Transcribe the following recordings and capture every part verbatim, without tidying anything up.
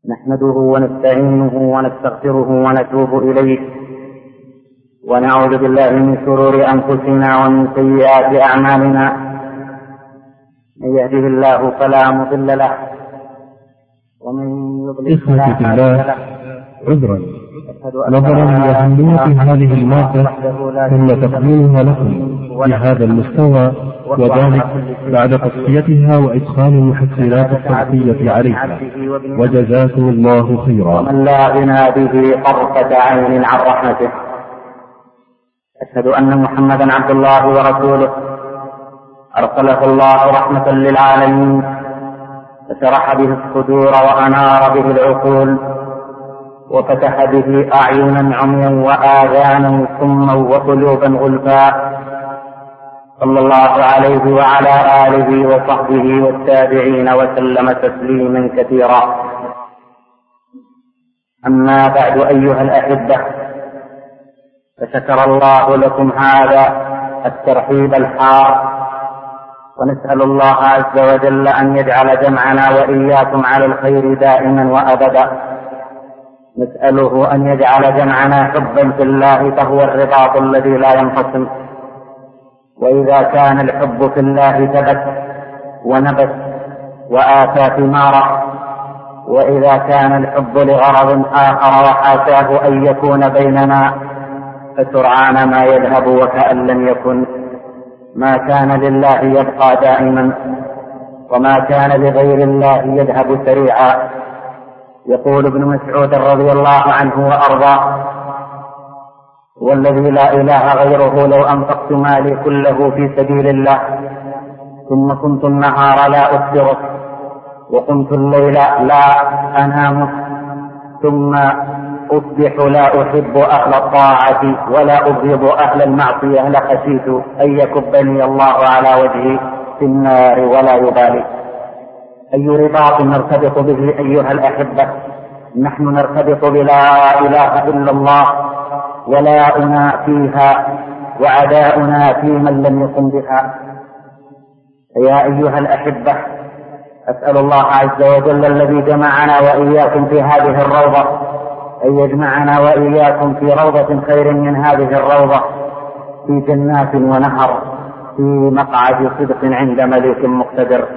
نحمده ونستعينه ونستغفره ونتوب إليه ونعوذ بالله من شرور أنفسنا ومن سيئات أعمالنا. من يهده الله فلا مضل له ومن يضلل فلا هادي له. عذرا نظرا لأهمية هذه المادة ثم تقديمها لكم بهذا المستوى، وذلك بعد تصفيتها وإدخال المحسنات الصوتية عليها، وجزاكم الله خيرا. ومن لا غنى به طرفة عين عن رحمته. أشهد أن محمدا عبد الله ورسوله أرسله الله رحمة للعالمين، فشرح به الصدور وأنار به العقول، وفتح به أعينا عميا وآذانا صما وقلوبا غلفا. صلى الله عليه وعلى آله وصحبه والتابعين وسلم تسليما كثيرا. أما بعد أيها الأحبة، فشكر الله لكم هذا الترحيب الحار، ونسأل الله عز وجل أن يجعل جمعنا وإياكم على الخير دائما وأبدا. نسأله أن يجعل جمعنا حبا في الله، فهو الرباط الذي لا ينفصل. وإذا كان الحب في الله ثبت ونبت وآتى ثماره، وإذا كان الحب لغرض آخر وحاشاه أن يكون بيننا فسرعان ما يذهب وكأن لم يكن. ما كان لله يبقى دائما، وما كان لغير الله يذهب سريعا. يقول ابن مسعود رضي الله عنه وأرضاه: والذي لا إله غيره لو أنفقت مالي كله في سبيل الله ثم كنت النهار لا أفطره وقمت الليل لا أنامه ثم أصبح لا أحب أهل الطاعة ولا أبغض أهل المعصية لخشيت أن يكبني الله على وجهي في النار ولا يبالي. أي رباط نرتبط به أيها الأحبة؟ نحن نرتبط بلا إله إلا الله، ولاؤنا فيها وعداؤنا في من لم يقم بها. يا أيها الأحبة، أسأل الله عز وجل الذي جمعنا وإياكم في هذه الروضة أن يجمعنا وإياكم في روضة خير من هذه الروضة، في جنات ونهر، في مقعد صدق عند مليك مقتدر.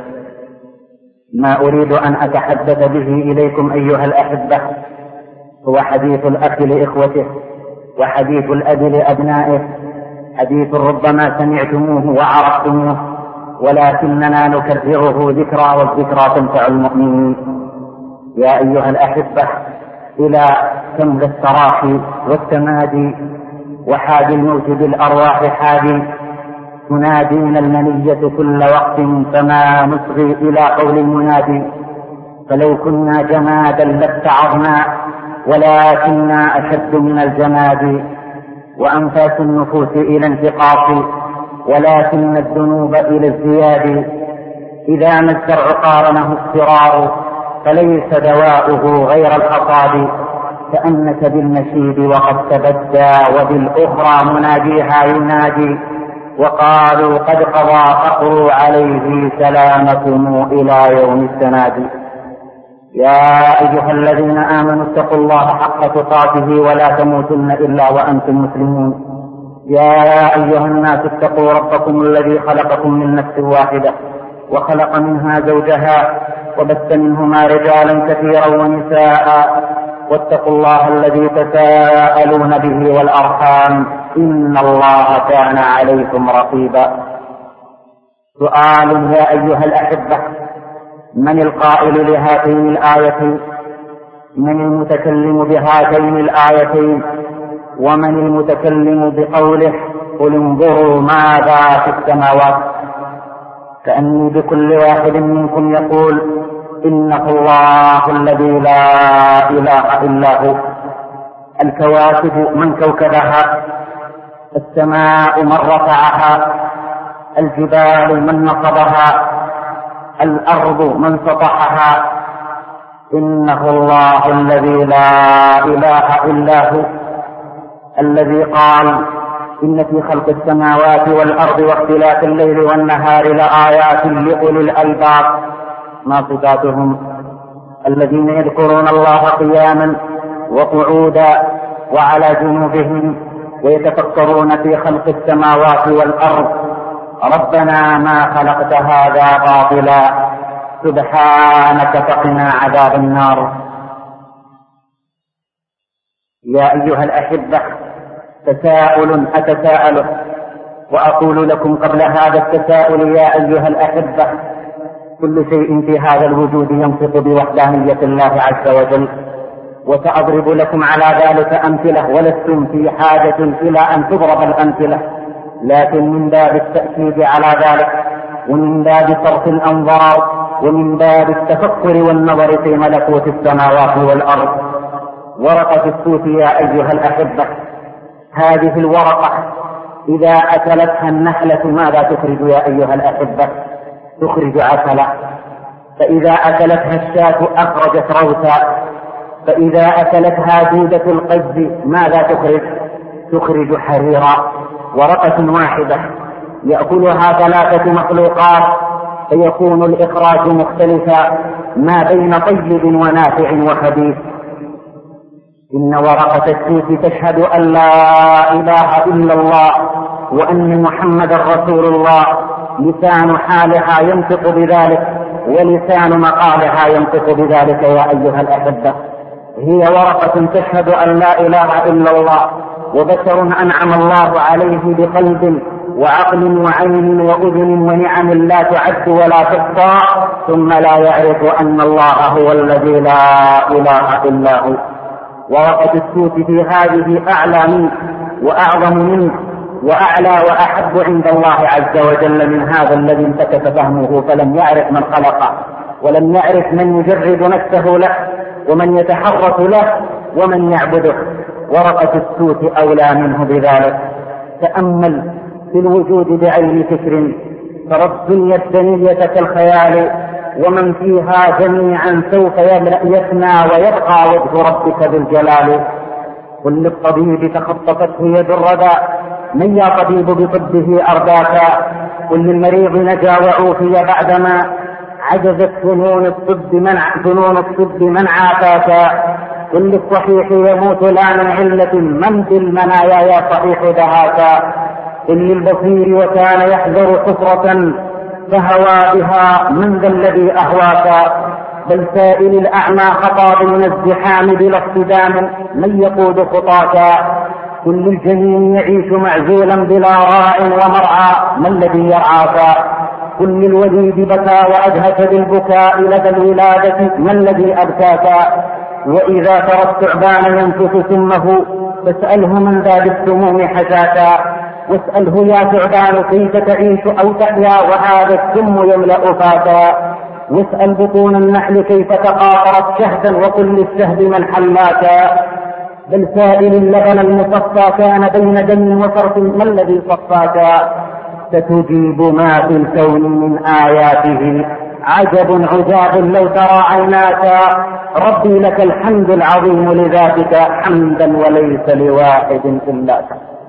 ما أريد أن أتحدث به إليكم أيها الأحبة هو حديث الأخ لإخوته، وحديث الأب لأبنائه، حديث ربما سمعتموه وعرفتموه، ولكننا نكرره ذكرى، والذكرى تنفع المؤمنين. يا أيها الأحبة، إلى كم ذا التراخي والتمادي وحادي الموت بالأرواح حادي، تنادينا المنية كل وقت فما نصغي إلى قول المنادي. فلو كنا جمادا لاتعظنا ولكننا أشد من الجماد، وأنفاس النفوس إلى انتقاص ولكن الذنوب إلى الزياد. إذا ما الزرع قارنه اضطرار فليس دواؤه غير الحصاد، كأنك بالنشيد وقد تبدى وبالأخرى مناديها ينادي. وقالوا قد قضى فقروا عليه سلامكم إلى يوم التنادي. يا أيها الذين آمنوا اتقوا الله حق تقاته ولا تموتن إلا وأنتم مسلمون. يا أيها الناس اتقوا ربكم الذي خلقكم من نفس واحدة وخلق منها زوجها وبث منهما رجالا كثيرا ونساء، واتقوا الله الذي تساءلون به والأرحام إن الله كان عليكم رقيبا. سؤال يا أيها الأحبة: من القائل لهاتين الآيتين؟ من المتكلم بهاتين الآيتين؟ ومن المتكلم بقوله قل انظروا ماذا في السماوات؟ كأني بكل واحد منكم يقول إنه الله الذي لا إله إلا هو. الكواكب من كوكبها، السماء من رفعها، الجبال من نصبها، الأرض من سطحها. إنه الله الذي لا إله إلا هو، الذي قال إن في خلق السماوات والأرض واختلاف الليل والنهار لآيات لأولي الألباب. ما صفاتهم؟ الذين يذكرون الله قياما وقعودا وعلى جنوبهم ويتفكرون في خلق السماوات والأرض ربنا ما خلقت هذا باطلا سبحانك فقنا عذاب النار. يا أيها الأحبة، تساؤل أتساءله وأقول لكم قبل هذا التساؤل يا أيها الأحبة، كل شيء في هذا الوجود ينطق بوحدانية الله عز وجل، وسأضرب لكم على ذلك أمثلة ولستم في حاجة إلى أن تضرب الأمثلة، لكن من باب التأكيد على ذلك ومن باب صرف الأنظار ومن باب التفكر والنظر في ملكوت السماوات والأرض. ورقة السوت يا أيها الأحبة، هذه الورقة إذا أكلتها النحلة ماذا تخرج يا أيها الأحبة؟ تخرج عسلا. فإذا أكلتها الشاة أخرجت روثا. فإذا أكلتها دودة القز ماذا تخرج؟ تخرج حريرا. ورقة واحدة يأكلها ثلاثة مخلوقات فيكون الإخراج مختلفا ما بين طيب ونافع وخبيث. إن ورقة السوت تشهد أن لا إله إلا الله وأن محمد رسول الله، لسان حالها ينطق بذلك ولسان مقالها ينطق بذلك يا أيها الأحبة. هي ورقة تشهد أن لا إله إلا الله، وبشر أنعم الله عليه بقلب وعقل وعين وأذن ونعم لا تعد ولا تحصى، ثم لا يعرف أن الله هو الذي لا إله إلا هو. ورقة السوت في هذه أعلى منه وأعظم منه وأعلى وأحب عند الله عز وجل من هذا الذي انتكس فهمه فلم يعرف من خلقه ولم يعرف من يجرد نفسه له ومن يتحرك له ومن يعبده. ورقة السوت أولى منه بذلك. تأمل في الوجود بعين فكر، ترى الدنيا الدنية كالخيال ومن فيها جميعا سوف يفنى ويبقى وجه ربك بالجلال. قل للطبيب تخطفته يد الردى، من يا طبيب بطبه أرداك؟ قل للمريض نجا وعوفي بعدما عجزت فنون الطب من فنون الطب من عافاك. قل للصحيح يموت لا من علة، من بالمنايا يا صحيح دهاك. قل للبصير وكان يحذر حفرة فهوى بها، من ذا الذي أهواك؟ بل سائل الأعمى خطى من الزحام بلا اصطدام، من يقود خطاك؟ كل الجنين يعيش معزولا بلا راع ومرعى، ما الذي يرعاك؟ كل الوليد بكى وأدهك بالبكاء لدى الولادة، ما الذي أبكاك؟ وإذا ترى الثعبان ينفث سمه فاسأله من ذا بالسموم حشاك. واسأله يا ثعبان كيف تعيش أو تحيا وهذا السم يملأ فاكا. واسأل بطون النحل كيف تقاطرت شهدا وقل للشهد من حلاك. بل سائل اللبن المصفى كان بين دم وصرف، ما الذي صفاك؟ ستجيب ما في الكون من آياته، عجب عجاب لو ترى عيناك. ربي لك الحمد العظيم لذاتك، حمدا وليس لواحد إلاك.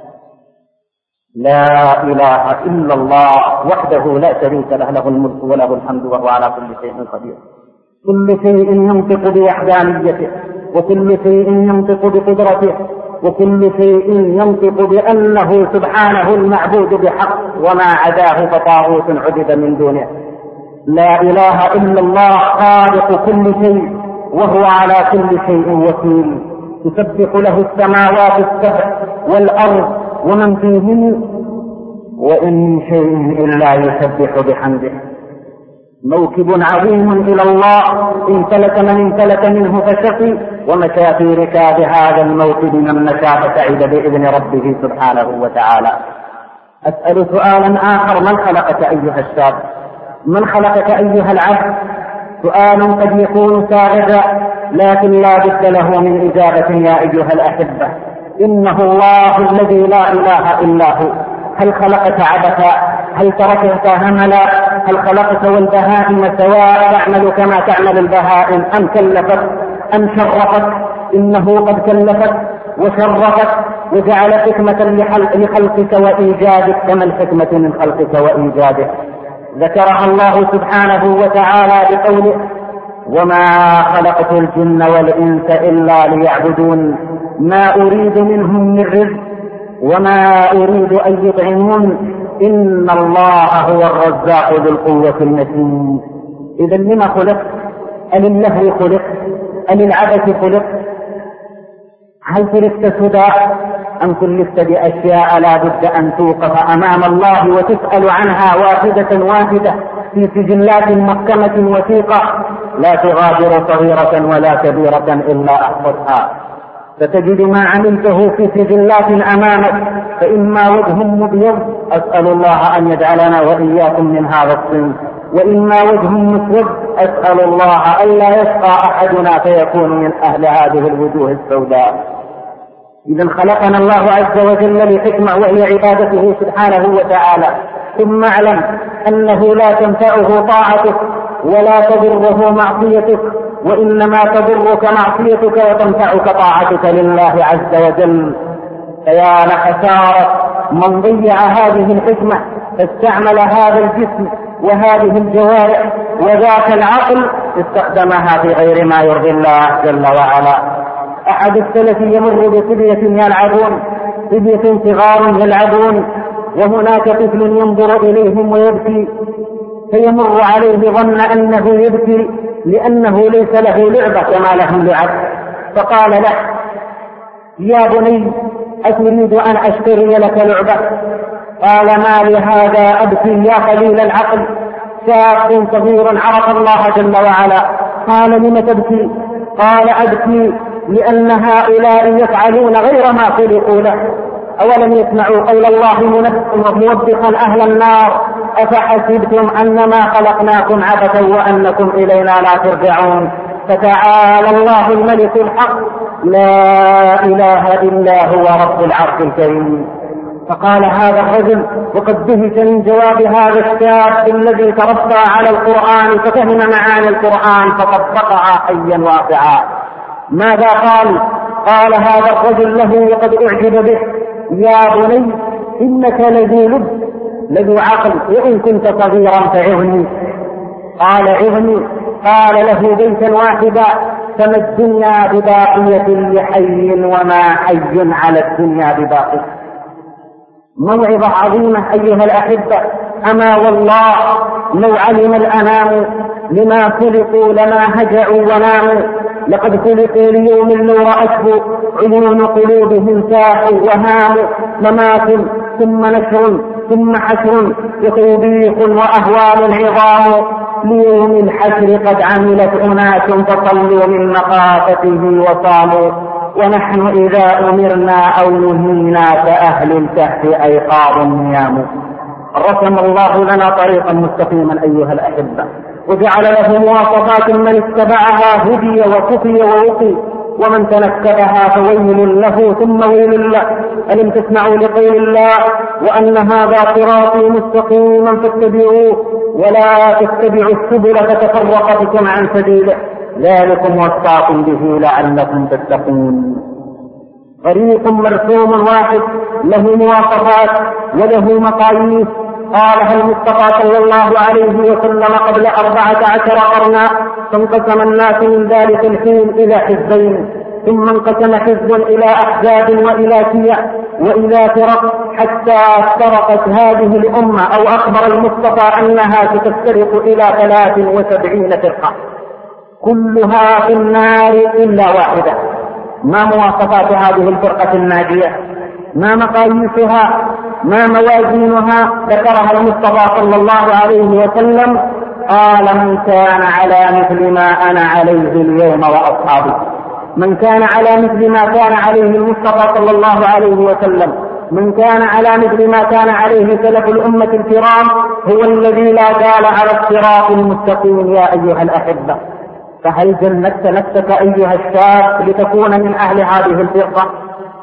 لا إله إلا الله وحده لا شريك له، له الملك وله الحمد وهو على كل شيء قدير. كل شيء ينطق بوحدانيته، وكل شيء ينطق بقدرته، وكل شيء ينطق بأنه سبحانه المعبود بحق، وما عداه فطاغوت عبد من دونه. لا إله إلا الله خالق كل شيء وهو على كل شيء وكيل. تسبح له السماوات السبع والأرض ومن فيهن، وإن من شيء إلا يسبح بحمده. موكب عظيم إلى الله، إن فلت من انفلت منه فشقي، ومشى في ركاب هذا الموكب من مشى فسعد بإذن ربه سبحانه وتعالى. أسأل سؤالا آخر، من خلقك أيها الشاب؟ من خلقك أيها العبد؟ سؤال قد يكون ساغدا لكن لا بد له من إجابة يا أيها الأحبة. إنه الله الذي لا إله إلا هو. هل خلقت عبثا؟ هل تركت هملا؟ هل خلقت والبهائم سواء تعمل كما تعمل البهائم، أم كلفت أم شرفت؟ إنه قد كلفت وشرفت وجعل حكمة لخلقك وإيجادك، كما الحكمة من خلقك وإيجادك. ذكرها الله سبحانه وتعالى بقوله: وما خلقت الجن والإنس إلا ليعبدون ما أريد منهم من رزق وما أريد أن يطعمون إن الله هو الرزاق ذو القوة المتين. إذا لما خلقت؟ أللهو خلقت؟ أللعبث خلقت؟ هل خلقت سدى أم كلفت بأشياء لا بد أن توقف أمام الله وتسأل عنها واحدة واحدة في سجلات محكمة وثيقة لا تغادر صغيرة ولا كبيرة إلا أحصتها، فتجد ما عملته في سجلات أمامك، فإما وجه مبيض أسأل الله أن يجعلنا وإياكم من هذا الصنف، وإما وجه مسود أسأل الله ألا يشقى أحدنا فيكون من أهل هذه الوجوه السوداء. إذا خلقنا الله عز وجل لحكمة وهي عبادته سبحانه وتعالى. ثم اعلم أنه لا تنفعه طاعتك ولا تضره معصيتك، وإنما تضرك معصيتك وتنفعك طاعتك لله عز وجل. فيا لخسارة من ضيع هذه الحكمة فاستعمل هذا الجسم وهذه الجوارح وذاك العقل استخدمها في غير ما يرضي الله جل وعلا. أحد السلف يمر بصبية يلعبون، صبية صغار يلعبون، وهناك طفل ينظر إليهم ويبكي، فيمر عليه ظن أنه يبكي لأنه ليس له لعبة كما لهم لعب، فقال له: يا بني أتريد أن أشتري لك لعبة؟ قال: ما لهذا أبكي يا قليل العقل، شاب صغير عرف الله جل وعلا. قال: لم تبكي؟ قال: أبكي لأن هؤلاء يفعلون غير ما خلقوا له. أولم يسمعوا قول الله موبخا أهل النار: أفحسبتم أنما خلقناكم عبثا وأنكم إلينا لا ترجعون. فتعالى الله الملك الحق لا إله إلا هو رب العرش الكريم. فقال هذا الرجل وقد دهش من جواب هذا الشاب الذي تربى على القرآن ففهم معاني القرآن فطبقها حيا واقعا. ماذا قال؟ قال هذا الرجل له وقد أعجب به: يا بني إنك لذي لب لذو عقل، وإن كنت صغيرا فعظني. قال: عظني. قال له: بيتا واحدا، فما الدنيا بباقية لحي وما حي على الدنيا بباقي. موعظة عظيمة أيها الأحبة. أما والله لو علم الأنام لما خلقوا لما هجعوا وناموا، لقد خلقوا ليوم لو رأته عيون قلوبهم ساحوا وهاموا. ممات ثم نشر ثم حشر وتوبيخ وأهوال عظام، ليوم الحشر قد عملت أناس فصلوا من مخافته وصاموا، ونحن إذا أمرنا أو نهينا كأهل الكهف أيقاظ نيام. رسم الله لنا طريقا مستقيما أيها الأحبة، وجعل له مواصفات من اتبعها هدي وكفي ووقي، ومن تنكبها فويل له ثم ويل له. ألم تسمعوا لقول الله: وأن هذا صراطي مستقيما فاتبعوه ولا تتبعوا السبل فتفرق بكم عن سبيله، ذلكم وصاكم به لعلكم تتقون. طريق مرسوم واحد له مواصفات وله مقاييس قالها المصطفى صلى الله عليه وسلم قبل أربعة عشر قرنا، فانقسم الناس من ذلك الحين إلى حزبين، ثم انقسم حزب إلى أحزاب وإلى شيع وإلى فرق، حتى افترقت هذه الأمة، أو أخبر المصطفى أنها ستفترق إلى ثلاث وسبعين فرقة كلها في النار إلا واحدة. ما مواصفات هذه الفرقة الناجية؟ ما مقاييسها؟ ما موازينها؟ ذكرها المصطفى صلى الله عليه وسلم. قال: من كان على مثل ما أنا عليه اليوم وأصحابي. من كان على مثل ما كان عليه المصطفى صلى الله عليه وسلم، من كان على مثل ما كان عليه سلف الأمة الكرام، هو الذي لا زال على الصراط المستقيم. يا أيها الأحبة، فهل جندت نفسك أيها الشاب لتكون من أهل هذه الفرقة؟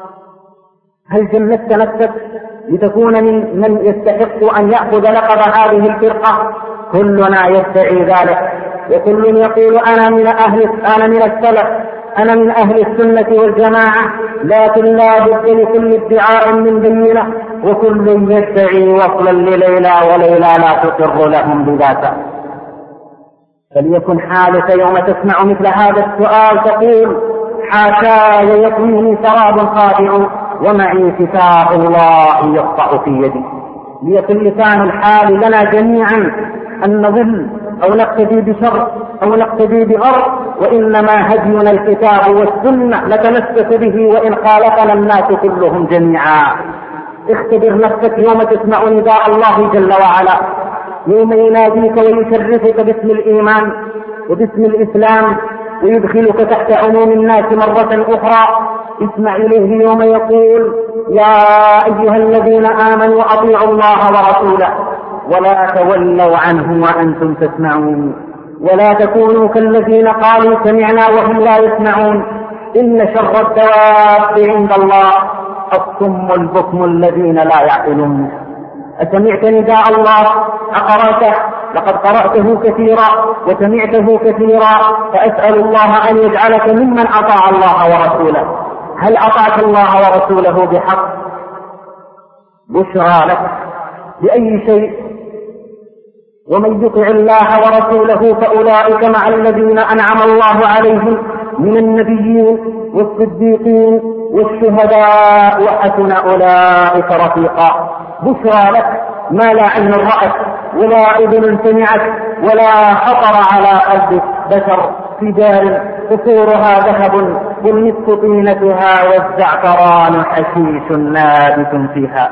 هل جندت نفسك لتكون من من يستحق أن يأخذ لقب هذه الفرقة؟ كلنا يدعي ذلك، وكل يقول أنا من أهل أنا من السلف، أنا من أهل السنة والجماعة، لكن لا بد لكل ادعاء من بينة، وكل يدعي وصلا لليلى وليلى لا تقر لهم بذاته. فليكن حالك يوم تسمع مثل هذا السؤال تقول حاشاي يطويني سراب خاطئ ومعي كتاب الله يقطع في يدي. ليكن لسان الحال لنا جميعا أن نضل أو نقتدي بشر أو نقتدي بغر، وإنما هدينا الكتاب والسنة نتمسك به وإن خالفنا الناس كلهم جميعا. اختبر نفسك يوم تسمع نداء الله جل وعلا، يوم يناديك ويشرفك باسم الإيمان وباسم الإسلام ويدخلك تحت عموم الناس مرة أخرى. اسمع إليه يوم يقول يا أيها الذين آمنوا أطيعوا الله ورسوله ولا تولوا عنه وأنتم تسمعون، ولا تكونوا كالذين قالوا سمعنا وهم لا يسمعون، إن شر الدواب عند الله الصم البكم الذين لا يعقلون. أسمعت نداء الله؟ أقرأته؟ لقد قرأته كثيرا وسمعته كثيرا، فأسأل الله أن يجعلك ممن أطاع الله ورسوله. هل أطعت الله ورسوله بحق؟ بشرى لك بأي شيء؟ ومن يطع الله ورسوله فأولئك مع الذين أنعم الله عليهم من النبيين والصديقين والشهداء وحسن أولئك رفيقا. بشرى لك ما لا عين رأت ولا أذن سمعت ولا خطر على قلب بشر، في دار قصورها ذهب والمسك طينتها والزعفران حشيش نابت فيها.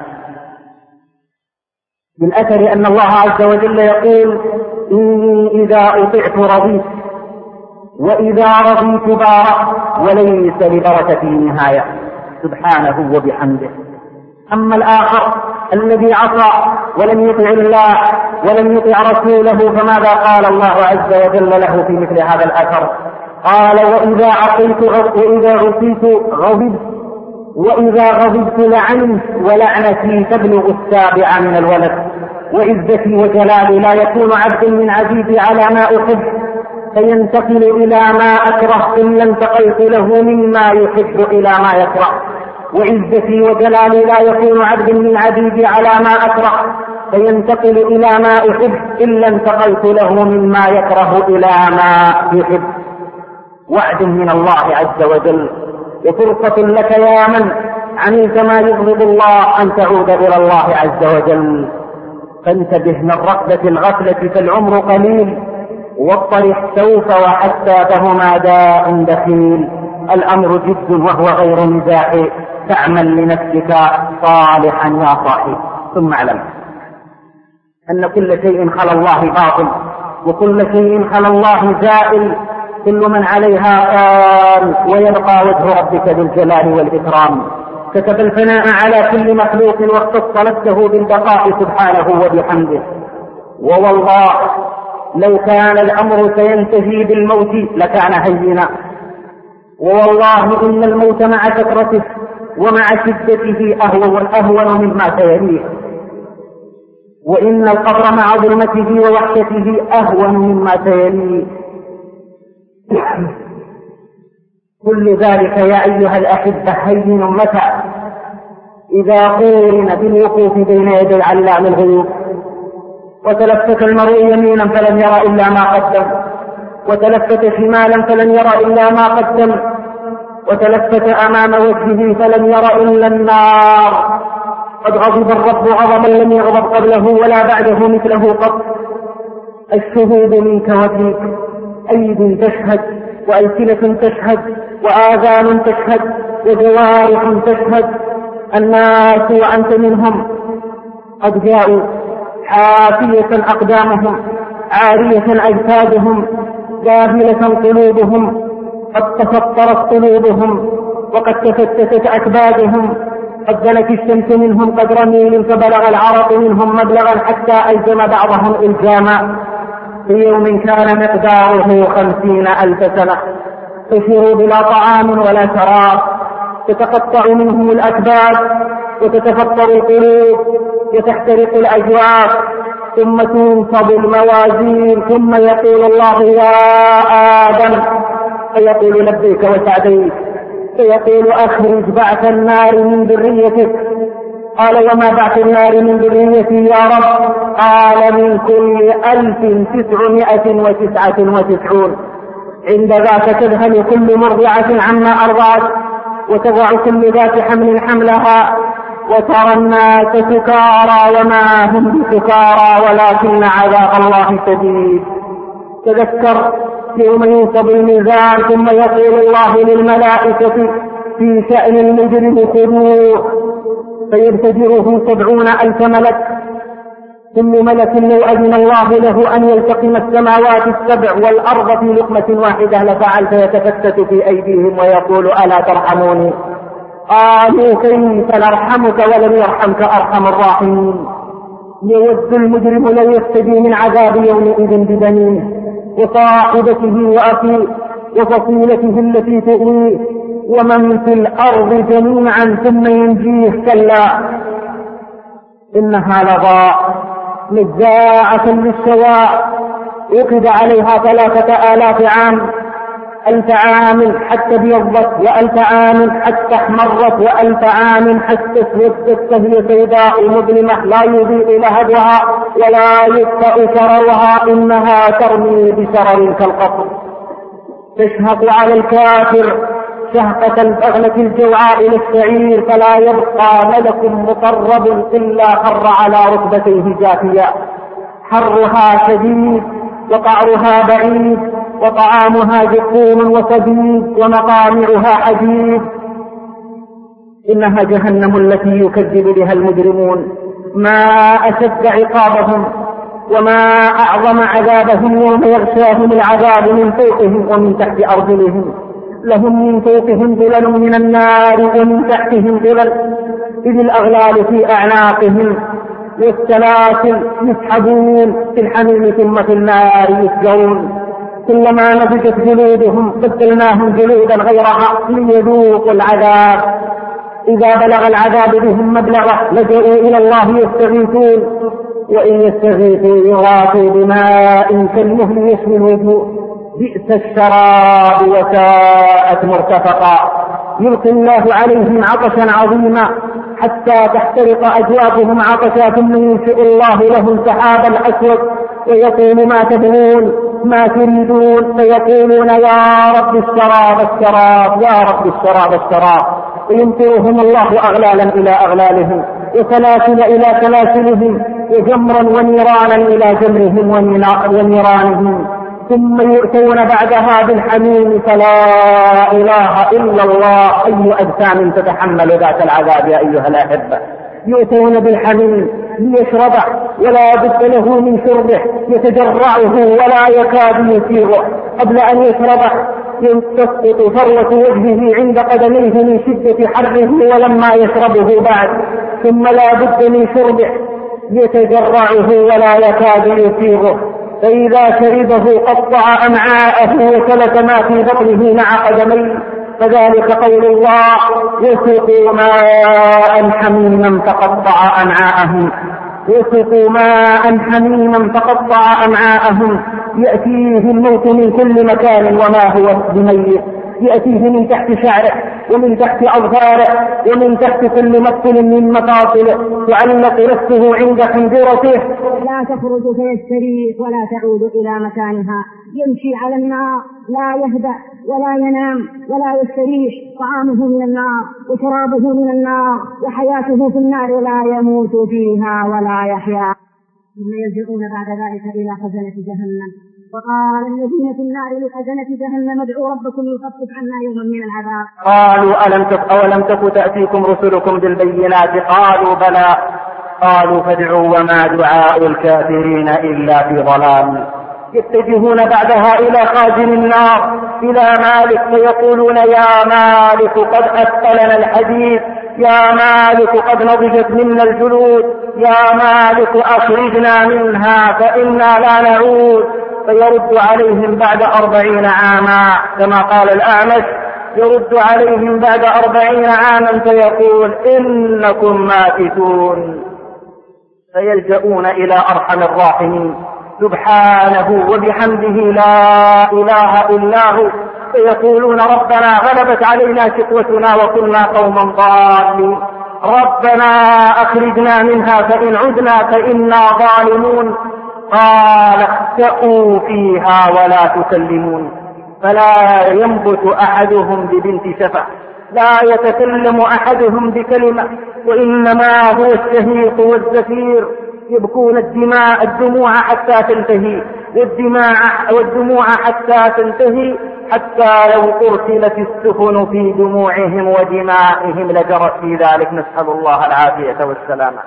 من أثر أن الله عز وجل يقول إني إذا أطعت رضيت وإذا رضيت بارك وليس لبركتي نهاية سبحانه وبحمده. أما الآخر الذي عصى ولم يطع الله ولم يطع رسوله فماذا قال الله عز وجل له في مثل هذا الأثر؟ قال وإذا عصيت وإذا عصيت غضبت وإذا غضبت لعنت ولعنتي تبلغ السابع من الولد، وعزتي وجلالي لا يكون عبد من عزيزي على ما أحب فينتقل إلى ما أكره إلا انتقلت له مما يحب إلى ما يكره، وعزتي وجلالي لا يكون عبد من عزيزي على ما أكره فينتقل إلى ما أحب إلا انتقلت له مما يكره إلى ما يحب. وعد من الله عز وجل وفرصة لك يا من عملت ما يغضب الله أن تعود إلى الله عز وجل. فانتبه من ركبة الغفلة فالعمر قليل، واطرح سوف وحتى فهما داء دخيل. الأمر جد وهو غير مزاح، تعمل لنفسك صالحا يا صاحي. ثم اعلم أن كل شيء خلا الله باطل وكل شيء خلا الله زائل، كل من عليها فان ويبقى وجه ربك ذو الجلال والإكرام. كتب الفناء على كل مخلوق واختص نفسه بالبقاء سبحانه وبحمده. ووالله لو كان الأمر سينتهي بالموت لكان هينا، ووالله إن الموت مع سكرته ومع شدته أهون أهون مما سيليه، وإن القبر مع ظلمته ووحشته أهون مما سيليه. كل ذلك يا أيها الأحبة هين متى إذا قورن بالوقوف بين يدي علام الغيوب. وتلفت المرء يمينا فلم يرى إلا ما قدم، وتلفت شمالا فلم يرى إلا ما قدم، وتلفت أمام وجهه فلم يرى إلا النار. قد غضب الرب غضبا لم يغضب قبله ولا بعده مثله قط. الشهود منك وفيك، أيد تشهد وألسنة تشهد وآذان تشهد وجوارح تشهد. الناس وأنت منهم قد جاءوا حافية أقدامهم عارية أجسادهم جاهلة قلوبهم، قد تفطرت قلوبهم وقد تفتتت أكبادهم، قد دنت الشمس منهم قدر ميل فبلغ العرق منهم مبلغا حتى ألزم بعضهم إلزاما. في يوم كان مقداره خمسين ألف سنة فشروا بلا طعام ولا شراب، تتقطع منهم الأكباد وتتفطر القلوب وتحترق الأجواف، ثم تنصب الموازين ثم يقول الله يا آدم فيقول لبيك وسعديك، فيقول أخرج بعث النار من ذريتك، قال وما بعث النار من ذريتي يا رب؟ قال من كل ألف تسعمائة وتسعة وتسعون. عند ذاك تذهل كل مرضعة عما أرضعت وتضع كل ذات حمل حملها وترى الناس سكارى وما هم بسكارى ولكن عذاب الله شديد. تذكر يوم ينصب الميزان ثم يقول الله للملائكة في شأن المجرم خذوه فيبتدره سبعون ألف ملك. كل ملك لو أذن الله له أن يلتقم السماوات السبع والأرض في لقمة واحدة لفعل فيتفتت في أيديهم ويقول ألا ترحموني؟ قالوا كيف نرحمك ولم يرحمك أرحم الراحمين. يود المجرم لو يفتدي من عذاب يومئذ ببنيه وصاحبته وأخيه وفصيلته التي تؤويه ومن في الأرض جميعا ثم ينجيه. كلا إنها لظى نزاعة للشوى وقد عليها ثلاثة آلاف عام ألف عام حتى ابيضت وألف عام حتى احمرت وألف عام حتى اسودت فهي سوداء مظلمة لا يضيء لهبها ولا يطفأ شررها إنها ترمي بشرر كالقصر تشهق على الكافر شهقة البغلة الجوعاء للشعير فلا يبقى ملك مقرب إلا خر على ركبتيه جاثيا. حرها شديد وقعرها بعيد وطعامها زقوم وسديد ومقامعها حديد. إنها جهنم التي يكذب بها المجرمون. ما أشد عقابهم وما أعظم عذابهم يوم يغشاهم العذاب من فوقهم ومن تحت أرجلهم. لهم من فوقهم ظلل من النار ومن تحتهم ظلل إذ الأغلال في أعناقهم والسلاسل يسحبون في الحميم ثم في النار يسجرون. كلما نضجت جلودهم بدلناهم جلودا غيرها ليذوقوا العذاب. إذا بلغ العذاب بهم مبلغه لجأوا إلى الله يستغيثون وإن يستغيثوا يغاثوا بماء كالمهل يشوي الوجوه بئس الشراب وساءت مرتفقا. يلقي الله عليهم عطشا عظيما حتى تحترق أجوافهم عطشا ثم ينشئ الله لهم سحابا أسود ويقول ما تدعون ما تريدون فيقولون يا رب الشراب الشراب يا رب الشراب الشراب ويمطرهم الله أغلالا إلى أغلالهم وسلاسل إلى سلاسلهم وجمرا ونيرانا إلى جمرهم ونيرانهم ثم يؤتون بعدها بالحميم فلا إله إلا الله. أي أجسام تتحمل ذات العذاب يا أيها الأحبة. يؤتون بالحميم ليشربه ولا بد له من شربه يتجرعه ولا يكاد يسيغه. قبل أن يشربه تسقط فروة وجهه عند قدميه من شدة حره ولما يشربه بعد ثم لا بد من شربه يتجرعه ولا يكاد يسيغه. فإذا شربه قطع أمعاءه وسلك ما في بطنه مع قدميه. فذلك قول الله يسقوا ماء حميما فقطع أمعاءهم يسقوا ماء حميما فقطع أمعاءهم يأتيه الموت من كل مكان وما هو بميت. يأتيه من تحت شعره ومن تحت أظفاره ومن تحت كل مفصل من مفاصله تعلق نفسه عند حنجرته لا تخرج فيستريح ولا تعود إلى مكانها. يمشي على النار لا يهدأ ولا ينام ولا يستريح. طعامه من النار وشرابه من النار وحياته في النار لا يموت فيها ولا يحيا. ثم يرجعون بعد ذلك إلى خزنة جهنم وقال الذين في النار لخزنة جهنم ادعوا ربكم يخفف عنا يوما من العذاب. قالوا ألم تك أولم تك تأتيكم رسلكم بالبينات؟ قالوا بلى. قالوا فادعوا وما دعاء الكافرين إلا في ضلال. يتجهون بعدها إلى خازن النار إلى مالك فيقولون يا مالك قد أثقلنا الحديث يا مالك قد نضجت منا الجلود يا مالك أخرجنا منها فإنا لا نعود. فيرد عليهم بعد أربعين عاما كما قال الأعمش يرد عليهم بعد أربعين عاما فيقول إنكم ماكثون. فيلجؤون إلى أرحم الراحمين سبحانه وبحمده لا إله إلا هو فيقولون ربنا غلبت علينا شقوتنا وكنا قوما ضالين ربنا أخرجنا منها فإن عدنا فإنا ظالمون. قال اخسئوا فيها ولا تكلمون. فلا ينبت أحدهم ببنت شفة، لا يتكلم أحدهم بكلمة، وإنما هو الشهيق والزفير. يبكون الدماء الدموع حتى تنتهي، والدماء والدموع حتى تنتهي، حتى لو أرسلت السفن في دموعهم ودمائهم لجرت في ذلك. نسأل الله العافية والسلامة.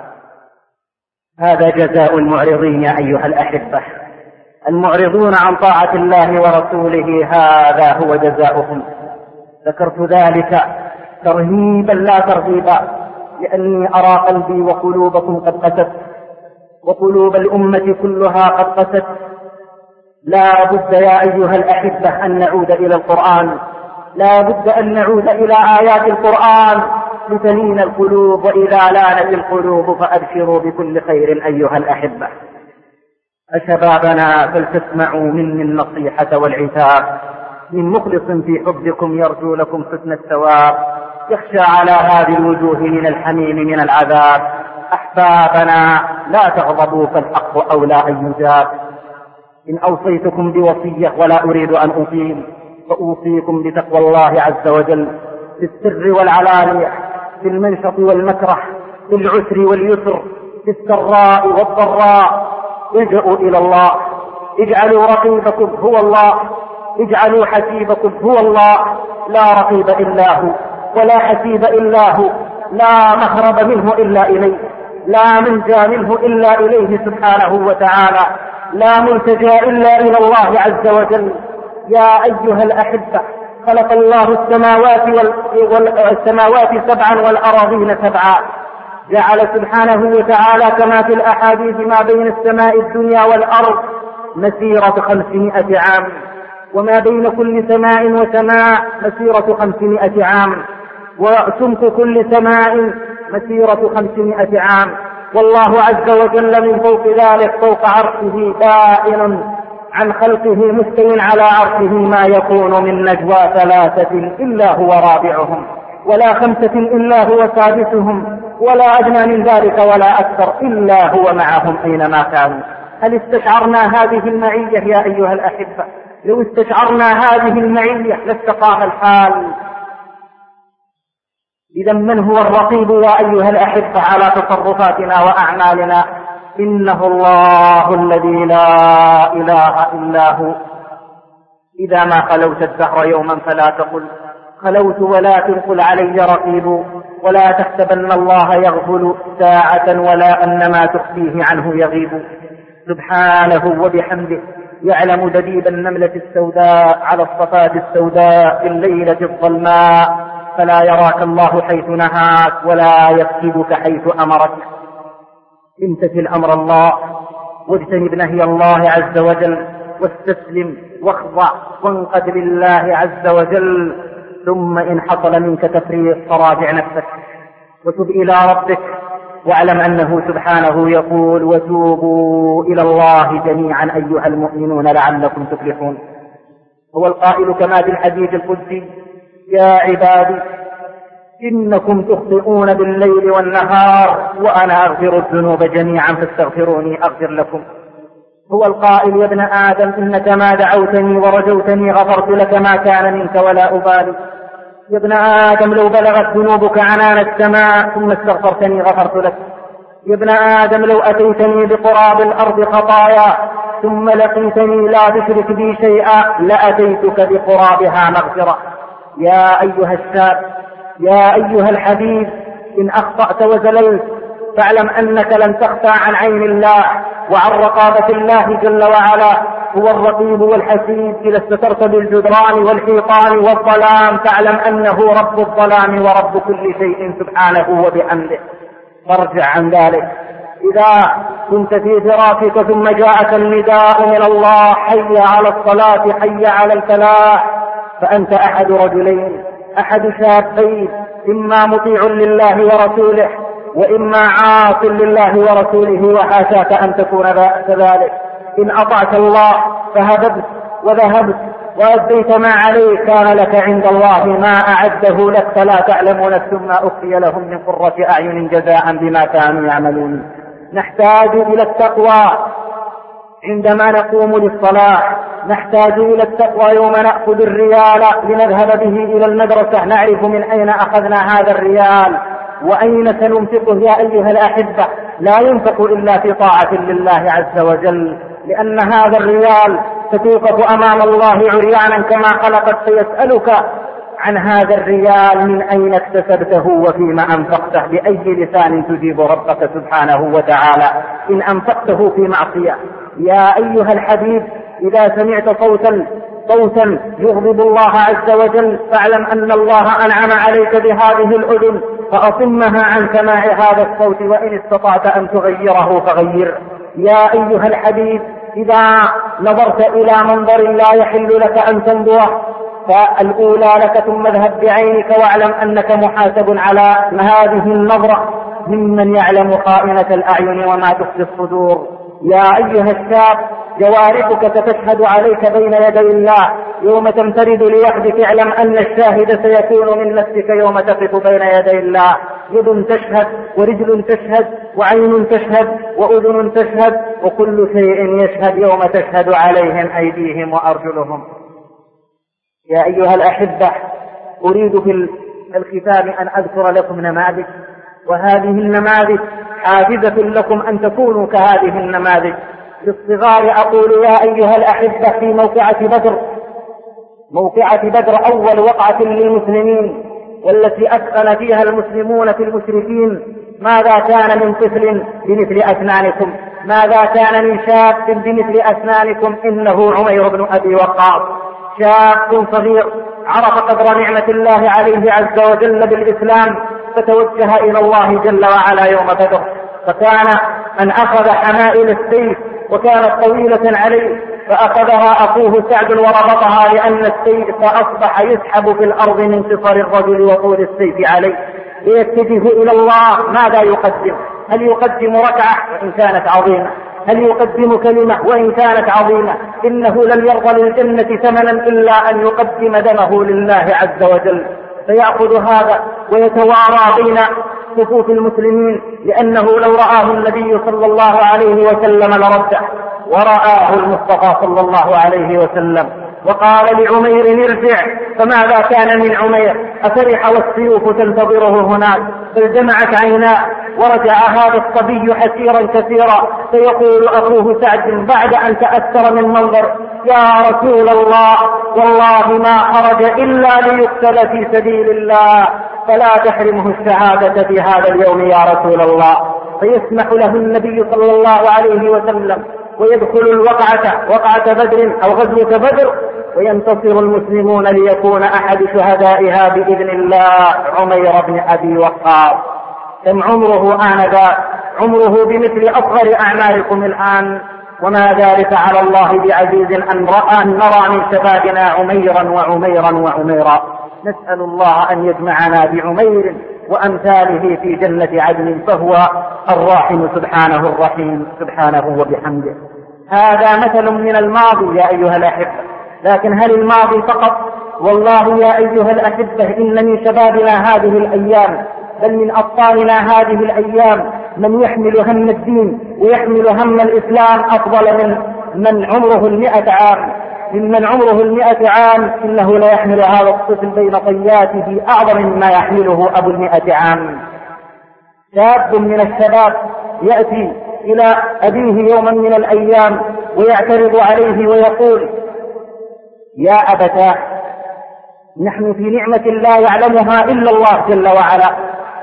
هذا جزاء المعرضين يا أيها الأحبة، المعرضون عن طاعة الله ورسوله هذا هو جزاؤهم. ذكرت ذلك ترهيبا لا ترغيبا، لأني أرى قلبي وقلوبكم قد قست، وقلوب الأمة كلها قد قست. لا بد يا أيها الأحبة أن نعود إلى القرآن، لا بد أن نعود إلى آيات القرآن لتلين القلوب، وإذا لانت القلوب فأبشروا بكل خير أيها الأحبة. أشبابنا فلتسمعوا مني النصيحة والعتاب من مخلص في حبكم يرجو لكم حسن الثواب، يخشى على هذه الوجوه من الحميم من العذاب. أحبابنا لا تغضبوا فالحق أولى أن يجاب. إن أوصيتكم بوصية ولا أريد أن أطيل، فأوصيكم بتقوى الله عز وجل في السر والعلانية، في المنشط والمكره، في العسر واليسر، في السراء والضراء. الجأوا إلى الله، اجعلوا رقيبكم هو الله، اجعلوا حسيبكم هو الله، لا رقيب إلا هو ولا حسيب إلا هو، لا مهرب منه إلا إليه، لا منجى منه إلا إليه سبحانه وتعالى، لا ملتجى إلا إلى الله عز وجل. يا أيها الأحبة، خلق الله السماوات والسماوات سبعا والأراضين سبعا، جعل سبحانه وتعالى كما في الأحاديث ما بين السماء الدنيا والأرض مسيرة خمسمائة عام، وما بين كل سماء وسماء مسيرة خمسمائة عام، وسمك كل سماء مسيرة خمسمائة عام. والله عز وجل من فوق ذلك فوق عرشه بائن عن خلقه مستو على عرشه، ما يكون من نجوى ثلاثة إلا هو رابعهم، ولا خمسة إلا هو سادسهم، ولا أدنى من ذلك ولا أكثر إلا هو معهم أينما كانوا. هل استشعرنا هذه المعية يا أيها الأحبة؟ لو استشعرنا هذه المعية لاستقام الحال. إذا من هو الرقيب يا أيها الأحبة على تصرفاتنا وأعمالنا؟ إنه الله الذي لا إله إلا هو. إذا ما خلوت الدهر يوما فلا تقل خلوت، ولا تنقل علي رقيب، ولا تحسبن الله يغفل ساعة ولا أن ما تخفيه عنه يغيب. سبحانه وبحمده يعلم دبيب النملة السوداء على الصفاد السوداء في الليلة الظلماء، فلا يراك الله حيث نهاك ولا يكتبك حيث أمرك. امتثل أمر الله واجتنب نهي الله عز وجل، واستسلم واخضع وانقد لله عز وجل. ثم إن حصل منك تفريط فراجع نفسك وتب إلى ربك، واعلم أنه سبحانه يقول: وتوبوا إلى الله جميعا أيها المؤمنون لعلكم تفلحون. هو القائل كما في الحديث القدسي: يا عبادي إنكم تخطئون بالليل والنهار وأنا أغفر الذنوب جميعا فاستغفروني أغفر لكم. هو القائل: يا ابن آدم إنك ما دعوتني ورجوتني غفرت لك ما كان منك ولا أبالي. يا ابن آدم لو بلغت ذنوبك عنان السماء ثم استغفرتني غفرت لك. يا ابن آدم لو أتيتني بقراب الأرض خطايا ثم لقيتني لا تشرك بي شيئا لأتيتك بقرابها مغفرة. يا أيها الشاب، يا أيها الحبيب، إن أخطأت وزللت فاعلم أنك لن تخفى عن عين الله وعن رقابة الله جل وعلا. هو الرقيب والحسيب. إذا استترت بالجدران والحيطان والظلام فاعلم أنه رب الظلام ورب كل شيء سبحانه وبحمده. فارجع عن ذلك. إذا كنت في فراشك ثم جاءك النداء من الله: حي على الصلاة، حي على الفلاح، فأنت أحد رجلين، أحد شابين، إما مطيع لله ورسوله وإما عاص لله ورسوله، وحاشاك أن تكون كذلك. إن أطعت الله فهببت وذهبت وأديت ما عليك كان لك عند الله ما أعده لك فلا تعلم نفس ما أخفي لهم من قرة أعين جزاء بما كانوا يعملون. نحتاج إلى التقوى عندما نقوم للصلاة، نحتاج إلى التقوى يوم نأخذ الريال لنذهب به إلى المدرسة، نعرف من أين أخذنا هذا الريال وأين سننفقه. يا أيها الأحبة، لا ينفق إلا في طاعة لله عز وجل، لأن هذا الريال ستوقف أمام الله عريانا كما خلقت، فيسألك عن هذا الريال من أين اكتسبته وفيما أنفقته، بأي لسان تجيب ربك سبحانه وتعالى إن أنفقته في معصية. يا أيها الحبيب، إذا سمعت صوتا صوتا يغضب الله عز وجل فاعلم أن الله أنعم عليك بهذه الأذن، فأصمها عن سماع هذا الصوت، وإن استطعت أن تغيره فغير. يا أيها الحبيب، إذا نظرت إلى منظر لا يحل لك أن تنظره فالأولى لك ثم اذهب بعينك واعلم أنك محاسب على هذه النظرة ممن يعلم خائنة الأعين وما تخفي الصدور. يا أيها الشاب، جوارحك ستشهد عليك بين يدي الله يوم تنفرد لوحدك، اعلم أن الشاهد سيكون من نفسك يوم تقف بين يدي الله. يد تشهد ورجل تشهد وعين تشهد وأذن تشهد وكل شيء يشهد يوم تشهد عليهم أيديهم وأرجلهم. يا أيها الأحبة، أريد في الختام أن أذكر لكم نماذج، وهذه النماذج حافزة لكم أن تكونوا كهذه النماذج. للصغار أقول يا أيها الأحبة، في موقعة بدر، موقعة بدر أول وقعة للمسلمين والتي أثقل فيها المسلمون في المشركين، ماذا كان من طفل بمثل أسنانكم؟ ماذا كان من شاب بمثل أسنانكم؟ إنه عمير بن أبي وقاص، شاب صغير عرف قدر نعمة الله عليه عز وجل بالإسلام، فتوجه إلى الله جل وعلا يوم بدر، فكان أن أخذ حمائل السيف وكانت طويلة عليه، فأخذها أخوه سعد وربطها، لأن السيف أصبح يسحب في الأرض من قصر الرجل وطول السيف عليه، ليتجه إلى الله. ماذا يقدم؟ هل يقدم ركعة وإن كانت عظيمة؟ هل يقدم كلمة وإن كانت عظيمة؟ إنه لن يرضى للجنة ثمنا إلا أن يقدم دمه لله عز وجل، فيأخذ هذا ويتوارى بين صفوف المسلمين، لأنه لو رآه النبي صلى الله عليه وسلم لرده، ورآه المصطفى صلى الله عليه وسلم وقال لعمير ارجع، فماذا كان من عمير؟ أفرح والسيوف تنتظره هناك، بل دمعت عيناه ورجع هذا الصبي حسيرا كثيرا، فيقول أخوه سعد بعد أن تأثر من منظر: يا رسول الله، والله ما خرج إلا ليقتل في سبيل الله، فلا تحرمه الشهادة في هذا اليوم يا رسول الله. فيسمح له النبي صلى الله عليه وسلم ويدخل الوقعة، وقعة بدر أو غزوة بدر، وينتصر المسلمون ليكون أحد شهدائها بإذن الله عمير بن أبي وقاص. كم عمره آنذاك؟ عمره بمثل أصغر أعماركم الآن، وما ذلك على الله بعزيز أن رأى أن نرى من شبابنا عميرا وعميرا وعميرا. نسأل الله أن يجمعنا بعمير وأمثاله في جنة عدن، فهو الراحم سبحانه الرحيم سبحانه وبحمده. هذا مثل من الماضي يا أيها الأحبة، لكن هل الماضي فقط؟ والله يا أيها الأحبة، إن من شبابنا هذه الأيام، بل من أبطالنا هذه الأيام، من يحمل هم الدين ويحمل هم الإسلام أفضل من من عمره المئة عام. ممن عمره المئة عام إنه لا يحمل هذا الطفل بين طياته أعظم مما يحمله أبو المئة عام. شاب من الشباب يأتي إلى أبيه يوما من الأيام ويعترض عليه ويقول: يا أبتاه، نحن في نعمة لا يعلمها إلا الله جل وعلا،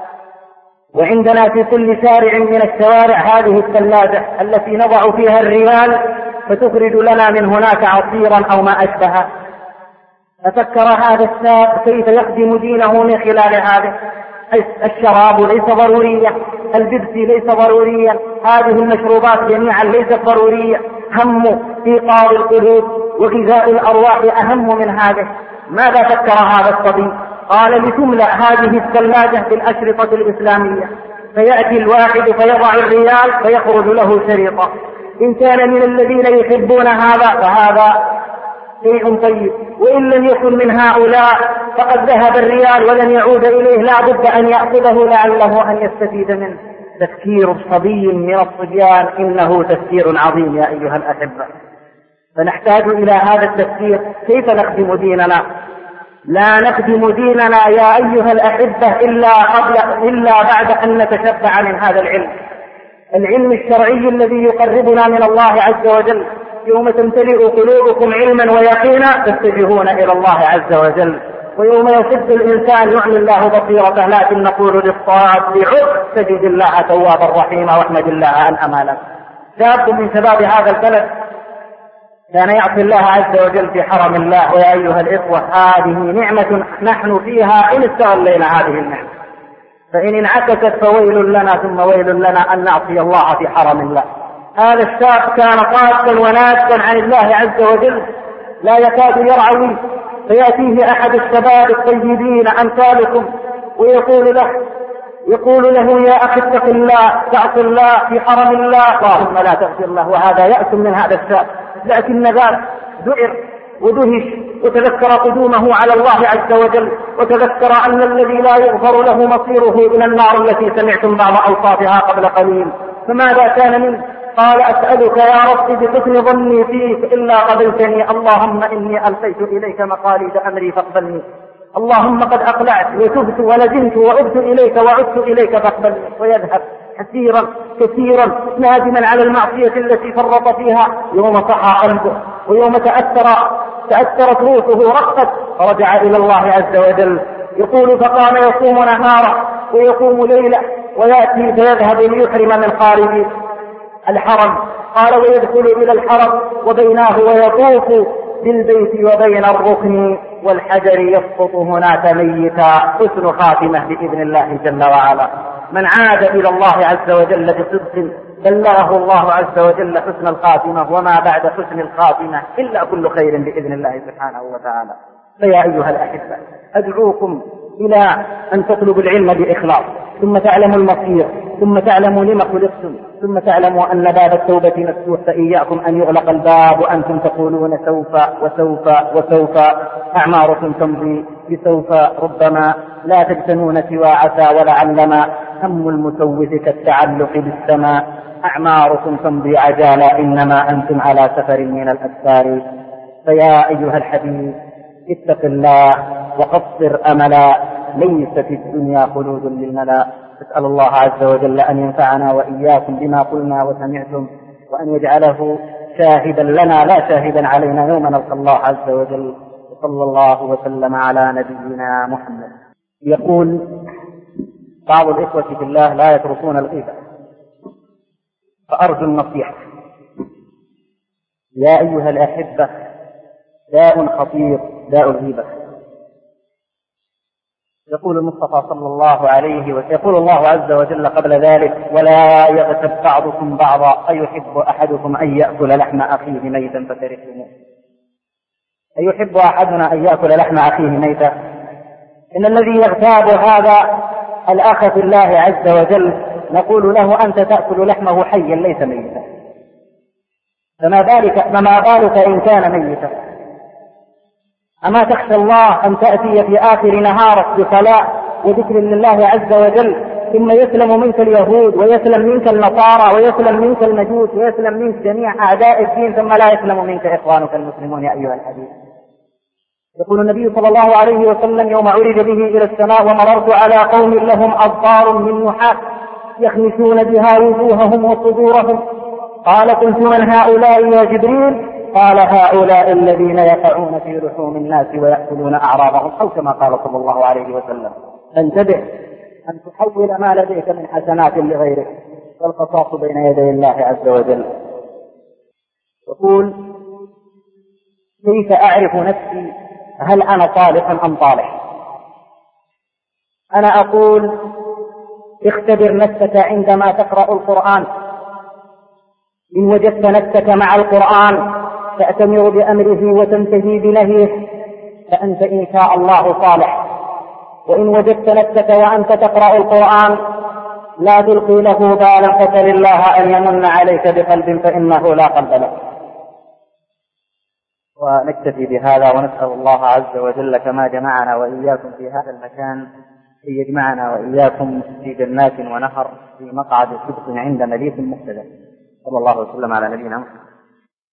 وعندنا في كل شارع من الشوارع هذه الثلاجة التي نضع فيها الريال فتخرج لنا من هناك عصيرا أو ما أشبه. أفكر هذا الشاب كيف يخدم دينه من خلال هذا؟ الشراب ليس ضروريا، البيبسي ليس ضروريا، هذه المشروبات جميعا ليست ضرورية. هم إيقاظ القلوب وغذاء الأرواح أهم من هذا. ماذا فكر هذا الصبي؟ قال: لتملأ هذه الثلاجة بالأشرطة الإسلامية، فيأتي الواحد فيضع الريال فيخرج له شريطة. إن كان من الذين يحبون هذا فهذا شيء طيب، وإن لم يكن من هؤلاء فقد ذهب الريال ولن يعود إليه، لا بد أن يأخذه لعله أن يستفيد منه. تفكير صبي من الصبيان إنه تفكير عظيم يا أيها الأحبة. فنحتاج إلى هذا التفكير. كيف نخدم ديننا؟ لا نخدم ديننا يا أيها الأحبة إلا قبل إلا بعد أن نتشبع من هذا العلم، العلم الشرعي الذي يقربنا من الله عز وجل. يوم تمتلئ قلوبكم علما ويقينا تتجهون إلى الله عز وجل، ويوم يصد الإنسان يعمي الله بصيرته. لكن نقول للصاد بعد تجد الله توابا رحيما واحمد الله أن أمانك. شاب من شباب هذا البلد كان يعصي الله عز وجل في حرم الله. ويا أيها الإخوة، هذه نعمة نحن فيها إن استغلينا هذه النعمة، فإن انعكست فويل لنا ثم ويل لنا أن نعصي الله في حرم الله. هذا الشاب كان قاسا وناسا عن الله عز وجل لا يكاد يرعوي، فيأتيه أحد الشباب الطيبين أمثالكم ويقول له يقول له يا أخي اتق الله، تعصي الله في حرم الله، اللهم لا تغفر الله. وهذا يأس من هذا الشاب، لكن ذاك ذعر ودهش وتذكر قدومه على الله عز وجل، وتذكر أن الذي لا يغفر له مصيره إلى النار التي سمعتم بعض أوصافها قبل قليل. فماذا كان منه؟ قال أسألك يا رب بحسن ظني فيك إلا قبلتني، اللهم إني ألقيت إليك مقاليد أمري فاقبلني، اللهم قد أقلعت وتبت ولزمت وعدت إليك وعدت إليك فاقبلني. ويذهب كثيرا كثيرا نادما على المعصية التي فرط فيها. يوم صحى قلبه ويوم تأثر تأثرت روحه رقت، فرجع إلى الله عز وجل. يقول فقام يصوم نهارا ويقوم ليلة ويأتي فيذهب ليحرم من خارج الحرم. قال ويدخل إلى الحرم وبيناه ويطوف بالبيت وبين الركن والحجر يسقط هناك ميتا. حسن خاتمة بإذن الله جل وعلا. من عاد إلى الله عز وجل بصدق بلغه الله عز وجل حسن الخاتمة، وما بعد حسن الخاتمة إلا كل خير بإذن الله سبحانه وتعالى. فيا أيها الأحبة، أدعوكم إلى أن تطلبوا العلم بإخلاص، ثم تعلموا المصير، ثم تعلموا لما خلقتم، ثم تعلموا أن باب التوبة مفتوح، فإياكم أن يغلق الباب وأنتم تقولون سوف وسوف وسوف. أعماركم تمضي بسوف، ربما لا تجتنون سوى عسى ولعلما، هم المسوف كالتعلق بالسماء. أعماركم تمضي عجالا إنما أنتم على سفر من الأسفار. فيا أيها الحبيب اتق الله وقصر أملا، ليس في الدنيا خلود للملا. أسأل الله عز وجل أن ينفعنا وإياكم بما قلنا وسمعتم، وأن يجعله شاهدا لنا لا شاهدا علينا يوم نلقى الله عز وجل. وصلى الله وسلم على نبينا محمد. يقول بعض الإخوة في الله لا يتركون الغيبة، فأرجو النصيحة. يا أيها الأحبة، داء خطير داء الغيبة. يقول المصطفى صلى الله عليه وسلم، يقول الله عز وجل قبل ذلك ولا يغتب بعضكم بعضا أيحب أحدكم أن يأكل لحم أخيه ميتا فكرهتموه. أيحب أحدنا أن يأكل لحم أخيه ميتا؟ إن الذي يغتاب هذا الأخ في الله عز وجل نقول له أنت تأكل لحمه حيا ليس ميتا، فما بالك فما بالك إن كان ميتا؟ أما تخشى الله أن تأتي في آخر نهارك بصلاة وذكر لله عز وجل، ثم يسلم منك اليهود ويسلم منك النصارى ويسلم منك المجوس ويسلم منك جميع أعداء الدين، ثم لا يسلم منك إخوانك المسلمون؟ يا أيها الحبيب، يقول النبي صلى الله عليه وسلم يوم عرج به إلى السماء ومررت على قوم لهم أبصار من نحاس يخمسون بها وجوههم وصدورهم، قال قلت من هؤلاء يا جبريل؟ قال هؤلاء الذين يقعون في لحوم الناس ويأكلون أعراضهم، أو كما قال صلى الله عليه وسلم. فانتبه أن تحول ما لديك من حسنات لغيرك، والقصاص بين يدي الله عز وجل. يقول كيف أعرف نفسي هل أنا صالح أم طالح؟ أنا أقول اختبر نفسك عندما تقرأ القرآن، إن وجدت نفسك مع القرآن تأتمر بأمره وتنتهي بنهيه فأنت إن شاء الله صالح، وإن وجدت نفسك وأنت تقرأ القرآن لا تلقي له بالا فسل الله أن يمن عليك بقلب فإنه لا قلب له. ونكتفي بهذا، ونسأل الله عز وجل كما جمعنا وإياكم في هذا المكان أن يجمعنا وإياكم في جنات ونهر في مقعد صدق عند مليك مقتدر. صلى الله وسلم على نبينا محمد.